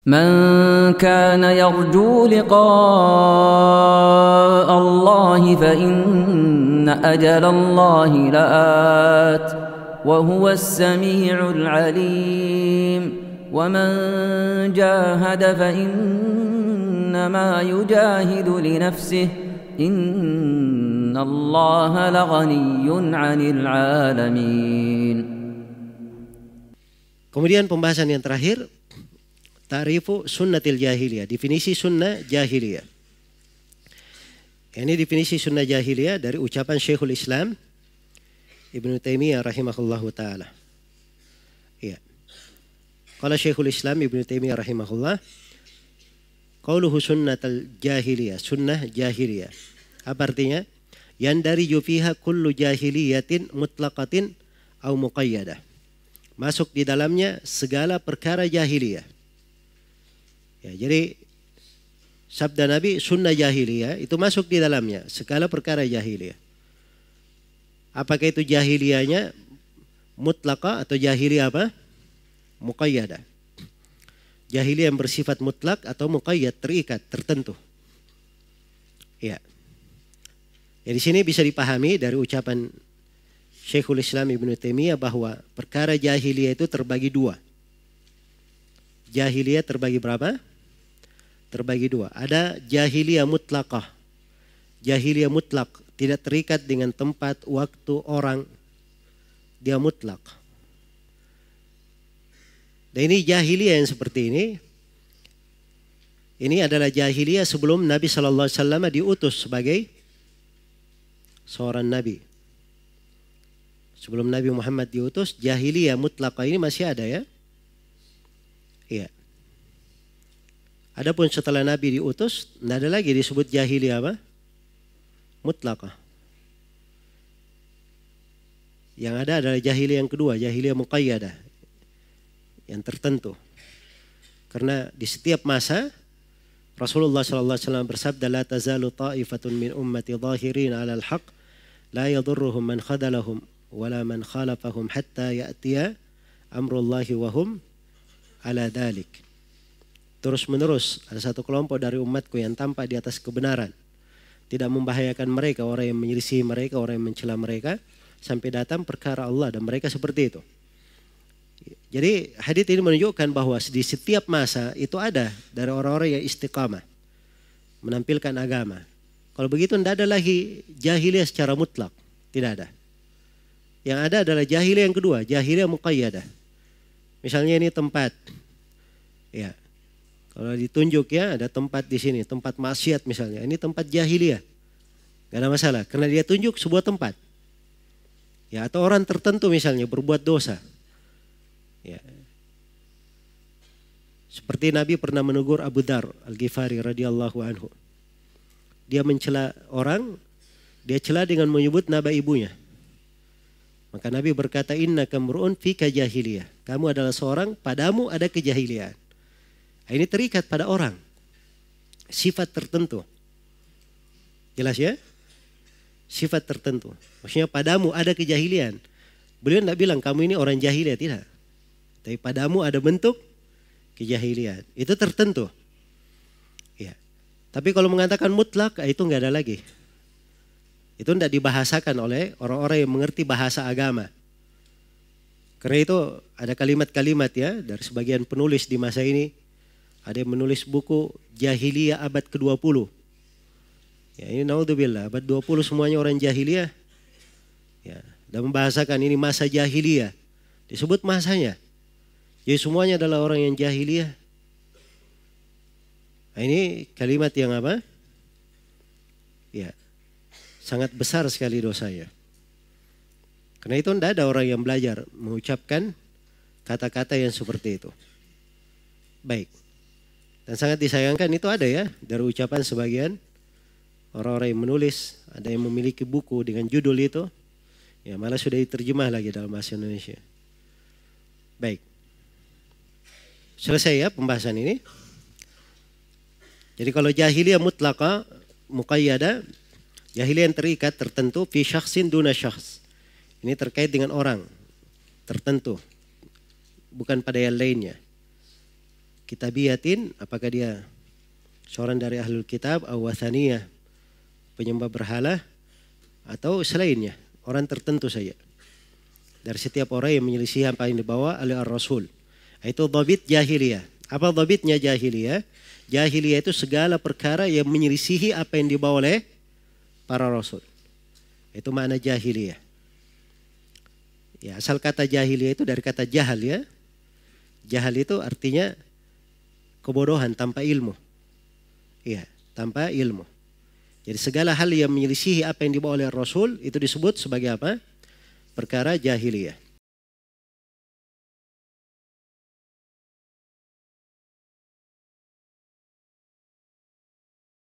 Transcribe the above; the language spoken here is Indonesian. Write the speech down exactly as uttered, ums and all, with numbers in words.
من كان يرجو لقاء الله فإن أجل الله لآت وهو السميع العليم ومن جاهد فإنما يجاهد لنفسه إن الله لغني عن العالمين. Kemudian pembahasan yang terakhir, ta'rifu sunnatil jahiliyah, definisi sunnah jahiliyah. Ini definisi sunnah jahiliyah dari ucapan Syekhul Islam Ibnu Taimiyah rahimahullahu taala. Iya. Qala Syekhul Islam Ibnu Taimiyah rahimahullah, qauluhu sunnatul jahiliyah, sunnah jahiliyah. Apa artinya? Yandariju fiha kullu jahiliyatin mutlaqatin au muqayyadah. Masuk di dalamnya segala perkara jahiliyah. Ya, jadi sabda Nabi sunnah jahiliyah itu masuk di dalamnya segala perkara jahiliyah. Apakah itu jahiliyahnya mutlaqah atau jahiliyah apa? Muqayyadah. Jahiliyah yang bersifat mutlak atau muqayyad, terikat, tertentu. Ya. Ya, di sini bisa dipahami dari ucapan Syekhul Islam Ibnu Taimiyah bahwa perkara jahiliyah itu terbagi dua. Jahiliyah terbagi berapa? Terbagi dua. Ada jahiliyah mutlaqah. Jahiliyah mutlak, tidak terikat dengan tempat, waktu, orang. Dia mutlak. Dan ini jahiliyah yang seperti ini. Ini adalah jahiliyah sebelum Nabi shallallahu alaihi wasallam diutus sebagai seorang nabi. Sebelum Nabi Muhammad diutus, jahiliyah mutlaqah ini masih ada ya. Iya. Adapun setelah Nabi diutus, tidak ada lagi disebut jahiliyah apa? Mutlaqah. Yang ada adalah jahiliyah yang kedua, jahiliyah muqayyadah. Yang tertentu. Karena di setiap masa Rasulullah shallallahu alaihi wasallam bersabda, la tazalu ta'ifatun min ummati zahirin 'alal haqq la yadurruhum man khadalahum wala man khalafahum hatta ya'tiya amrullahi wa hum ala dhalik. Terus menerus ada satu kelompok dari umatku yang tampak di atas kebenaran, tidak membahayakan mereka orang yang menyelisih mereka, orang yang mencela mereka, sampai datang perkara Allah, dan mereka seperti itu. Jadi hadits ini menunjukkan bahwa di setiap masa itu ada dari orang-orang yang istiqamah menampilkan agama. Kalau begitu tidak ada lagi jahiliyah secara mutlak, tidak ada. Yang ada adalah jahiliyah yang kedua, jahiliyah muqayyadah. Misalnya ini tempat, ya, kalau ditunjuk ya ada tempat di sini, tempat maksiat misalnya, ini tempat jahiliyah, gak ada masalah, karena dia tunjuk sebuah tempat. Ya, atau orang tertentu misalnya berbuat dosa. Ya. Seperti Nabi pernah menegur Abu Dar Al-Ghifari radhiyallahu anhu. Dia mencela orang, dia cela dengan menyebut nama ibunya. Maka Nabi berkata, innaka mru'un fika jahiliyah. Kamu adalah seorang, padamu ada kejahilian. Ini terikat pada orang. Sifat tertentu. Jelas ya? Sifat tertentu. Maksudnya padamu ada kejahilian. Beliau tidak bilang kamu ini orang jahiliyah, tidak. Tapi padamu ada bentuk kejahilian. Itu tertentu. Ya. Tapi kalau mengatakan mutlak, itu enggak ada lagi. Itu tidak dibahasakan oleh orang-orang yang mengerti bahasa agama. Karena itu ada kalimat-kalimat ya dari sebagian penulis di masa ini. Ada yang menulis buku Jahiliyah abad ke dua puluh. Ya, ini naudzubillah, abad dua puluh semuanya orang jahiliyah. Ya, dan membahasakan ini masa jahiliyah. Disebut masanya. Jadi semuanya adalah orang yang jahiliyah. Nah, ini kalimat yang apa? Ya, sangat besar sekali dosanya. Karena itu tidak ada orang yang belajar mengucapkan kata-kata yang seperti itu. Baik. Dan sangat disayangkan itu ada ya dari ucapan sebagian orang-orang yang menulis, ada yang memiliki buku dengan judul itu, ya malah sudah diterjemah lagi dalam bahasa Indonesia. Baik. Selesai ya pembahasan ini. Jadi kalau jahiliyah mutlaqah, muqayyadah, jahiliyah yang terikat tertentu, fi syakhsin duna syakhs. Ini terkait dengan orang tertentu, bukan pada yang lainnya. kitabiyatin, apakah dia seorang dari ahlul kitab, aw wathaniyah, penyembah berhala, atau selainnya, orang tertentu saja. Dari setiap orang yang menyelisih apa yang dibawa oleh Ar-Rasul. Itu dhabit jahiliyah. Apa dhabitnya jahiliyah? Jahiliyah itu segala perkara yang menyelisihi apa yang dibawa oleh para Rasul. Itu makna jahiliyah. Ya, asal kata jahiliyah itu dari kata jahal ya. Jahal itu artinya kebodohan tanpa ilmu. Iya, tanpa ilmu. Jadi segala hal yang menyelisihi apa yang dibawa oleh Rasul itu disebut sebagai apa? Perkara jahiliyah.